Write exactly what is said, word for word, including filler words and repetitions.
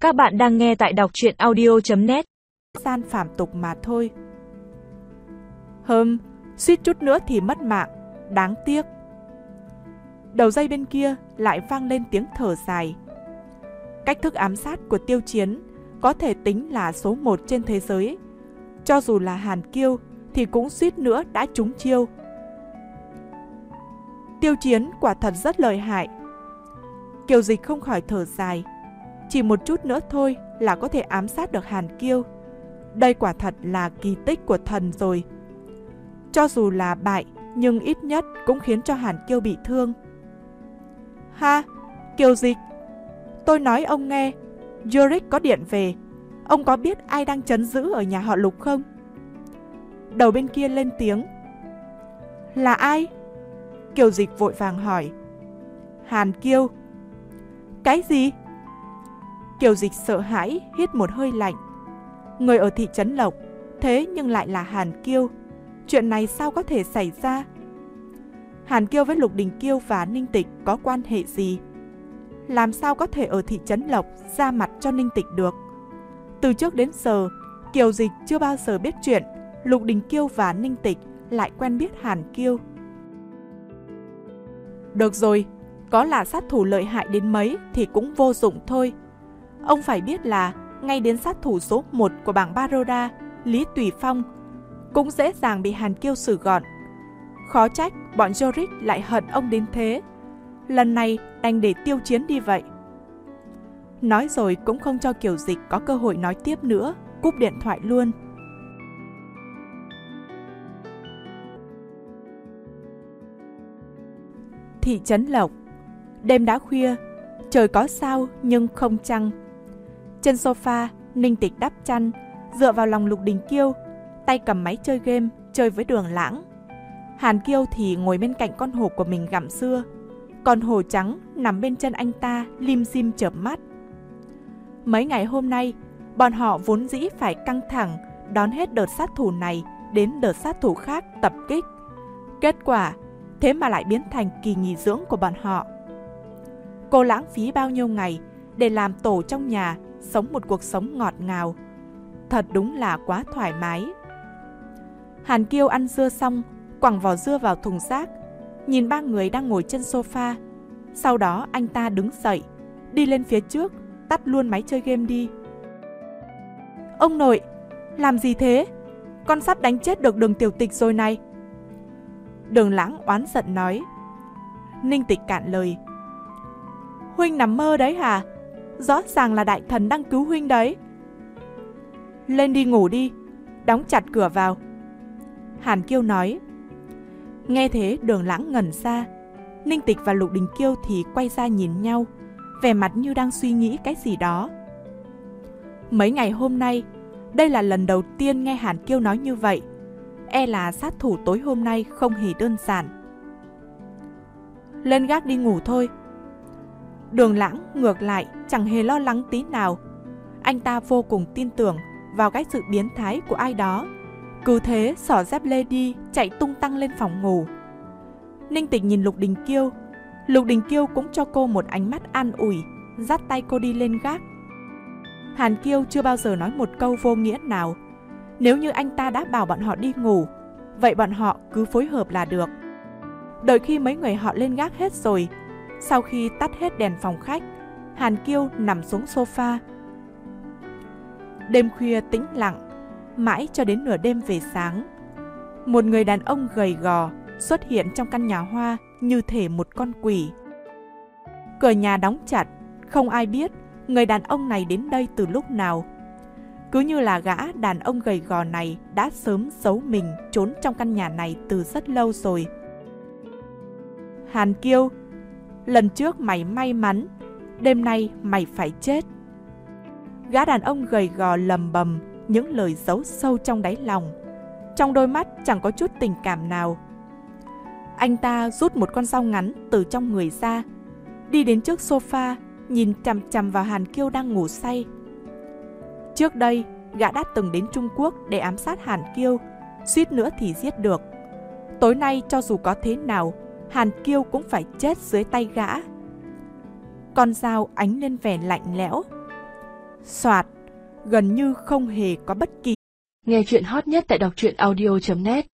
Các bạn đang nghe tại đọc truyện audio chấm net. Gian phàm tục mà thôi. Hừm, suýt chút nữa thì mất mạng, đáng tiếc. Đầu dây bên kia lại vang lên tiếng thở dài. Cách thức ám sát của Tiêu Chiến có thể tính là số một trên thế giới. Cho dù là Hàn Kiêu thì cũng suýt nữa đã trúng chiêu. Tiêu Chiến quả thật rất lợi hại. Kiều Dịch không khỏi thở dài. Chỉ một chút nữa thôi là có thể ám sát được Hàn Kiêu. Đây quả thật là kỳ tích của thần rồi. Cho dù là bại, nhưng ít nhất cũng khiến cho Hàn Kiêu bị thương. Ha, Kiều Dịch, tôi nói ông nghe, Yorick có điện về. Ông có biết ai đang trấn giữ ở nhà họ Lục không? Đầu bên kia lên tiếng. Là ai? Kiều Dịch vội vàng hỏi. Hàn Kiêu. Cái gì? Kiều Dịch sợ hãi, hít một hơi lạnh. Người ở thị trấn Lộc, thế nhưng lại là Hàn Kiêu. Chuyện này sao có thể xảy ra? Hàn Kiêu với Lục Đình Kiêu và Ninh Tịch có quan hệ gì? Làm sao có thể ở thị trấn Lộc ra mặt cho Ninh Tịch được? Từ trước đến giờ, Kiều Dịch chưa bao giờ biết chuyện Lục Đình Kiêu và Ninh Tịch lại quen biết Hàn Kiêu. Được rồi, có là sát thủ lợi hại đến mấy thì cũng vô dụng thôi. Ông phải biết là ngay đến sát thủ số một của bảng Baroda, Lý Tùy Phong, cũng dễ dàng bị Hàn Kiêu xử gọn. Khó trách bọn Yorick lại hận ông đến thế. Lần này đành để Tiêu Chiến đi vậy. Nói rồi cũng không cho Kiều Dịch có cơ hội nói tiếp nữa, cúp điện thoại luôn. Thị trấn Lộc. Đêm đã khuya, trời có sao nhưng không trăng. Trên sofa, Ninh Tịch đắp chăn, dựa vào lòng Lục Đình Kiêu, tay cầm máy chơi game, chơi với Đường Lãng. Hàn Kiêu thì ngồi bên cạnh con hổ của mình gặm dưa, còn hổ trắng nằm bên chân anh ta lim dim chợp mắt. Mấy ngày hôm nay, bọn họ vốn dĩ phải căng thẳng đón hết đợt sát thủ này đến đợt sát thủ khác tập kích. Kết quả, thế mà lại biến thành kỳ nghỉ dưỡng của bọn họ. Cô lãng phí bao nhiêu ngày để làm tổ trong nhà, sống một cuộc sống ngọt ngào. Thật đúng là quá thoải mái. Hàn Kiêu ăn dưa xong, quẳng vỏ dưa vào thùng rác, nhìn ba người đang ngồi trên sofa. Sau đó anh ta đứng dậy, đi lên phía trước, tắt luôn máy chơi game đi. Ông nội, làm gì thế? Con sắp đánh chết được Đường Tiểu Tịch rồi này. Đường Lãng oán giận nói. Ninh Tịch cạn lời. Huynh nằm mơ đấy hả? Rõ ràng là đại thần đang cứu huynh đấy. Lên đi ngủ đi, đóng chặt cửa vào. Hàn Kiêu nói. Nghe thế Đường Lãng ngẩn ra. Ninh Tịch và Lục Đình Kiêu thì quay ra nhìn nhau, vẻ mặt như đang suy nghĩ cái gì đó. Mấy ngày hôm nay, đây là lần đầu tiên nghe Hàn Kiêu nói như vậy. E là sát thủ tối hôm nay không hề đơn giản. Lên gác đi ngủ thôi. Đường Lãng ngược lại chẳng hề lo lắng tí nào. Anh ta vô cùng tin tưởng vào cái sự biến thái của ai đó. Cứ thế xỏ dép lê đi, chạy tung tăng lên phòng ngủ. Ninh Tịch nhìn Lục Đình Kiêu. Lục Đình Kiêu cũng cho cô một ánh mắt an ủi, dắt tay cô đi lên gác. Hàn Kiêu chưa bao giờ nói một câu vô nghĩa nào. Nếu như anh ta đã bảo bọn họ đi ngủ, vậy bọn họ cứ phối hợp là được. Đợi khi mấy người họ lên gác hết rồi, sau khi tắt hết đèn phòng khách, Hàn Kiêu nằm xuống sofa. Đêm khuya tĩnh lặng, mãi cho đến nửa đêm về sáng. Một người đàn ông gầy gò xuất hiện trong căn nhà hoa như thể một con quỷ. Cửa nhà đóng chặt, không ai biết người đàn ông này đến đây từ lúc nào. Cứ như là gã đàn ông gầy gò này đã sớm giấu mình trốn trong căn nhà này từ rất lâu rồi. Hàn Kiêu, lần trước mày may mắn, đêm nay mày phải chết. Gã đàn ông gầy gò lầm bầm những lời giấu sâu trong đáy lòng. Trong đôi mắt chẳng có chút tình cảm nào. Anh ta rút một con dao ngắn từ trong người ra, đi đến trước sofa, nhìn chằm chằm vào Hàn Kiêu đang ngủ say. Trước đây, gã đã từng đến Trung Quốc để ám sát Hàn Kiêu, suýt nữa thì giết được. Tối nay cho dù có thế nào, Hàn Kiêu cũng phải chết dưới tay gã. Con dao ánh lên vẻ lạnh lẽo. Soạt, gần như không hề có bất kỳ. Nghe chuyện hot nhất tại đọc truyện audio chấm net.